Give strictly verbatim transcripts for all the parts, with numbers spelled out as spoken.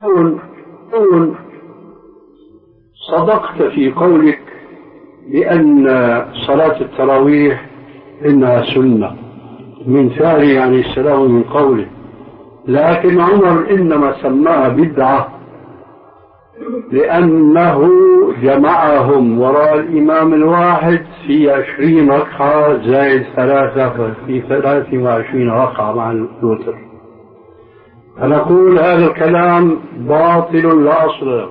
قول قول صدقت في قولك بأن صلاة التراويح إنها سنة من فعله عليه السلام من قوله، لكن عمر إنما سماها بدعة لأنه جمعهم وراء الإمام الواحد في عشرين ركعة زائد ثلاثة في ثلاث وعشرين ركعة مع الوتر. فنقول هذا الكلام باطل لا أصل له،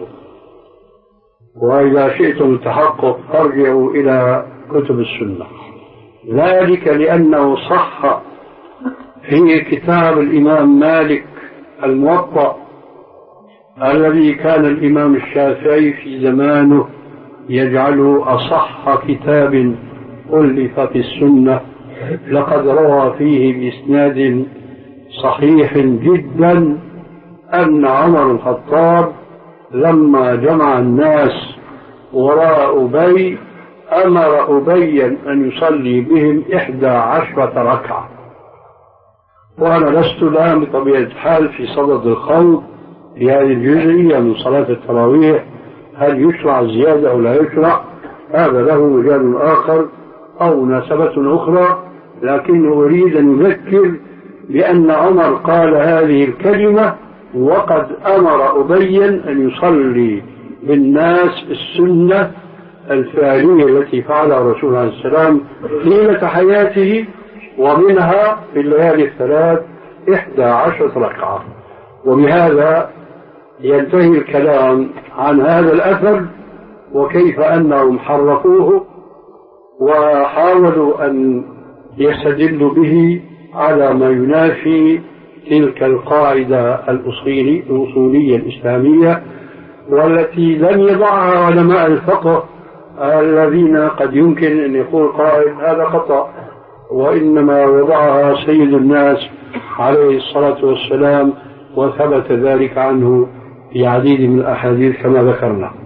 وإذا شئتم التحقق فارجعوا إلى كتب السنة، ذلك لأنه صح في كتاب الإمام مالك الموطأ الذي كان الإمام الشافعي في زمانه يجعله أصح كتاب ألف في السنة، لقد روى فيه بإسناد صحيح جدا أن عمر الخطاب لما جمع الناس وراء أبي أمر أبيا أن يصلي بهم إحدى عشرة ركعة. وأنا لست الآن بطبيعة الحال في صدد الخوض في هذه الجزئية من صلاة التراويح، هل يشرع زيادة أو لا يشرع، هذا له مجال آخر أو مناسبة أخرى، لكن أريد أن أذكر بأن عمر قال هذه الكلمة وقد أمر أبيا أن يصلي بالناس السنة الفعلية التي فعلها الرسول عليه السلام طيلة حياته، ومنها في الليالي الثلاث إحدى عشرة ركعة. وبهذا ينتهي الكلام عن هذا الأثر وكيف أنهم حرفوه وحاولوا أن يستدلوا به على ما ينافي تلك القاعدة الأصولية, الأصولية الإسلامية والتي لم يضعها علماء الفقه الذين قد يمكن أن يقول قائل هذا خطأ، وإنما وضعها سيد الناس عليه الصلاة والسلام، وثبت ذلك عنه في عديد من الأحاديث كما ذكرنا.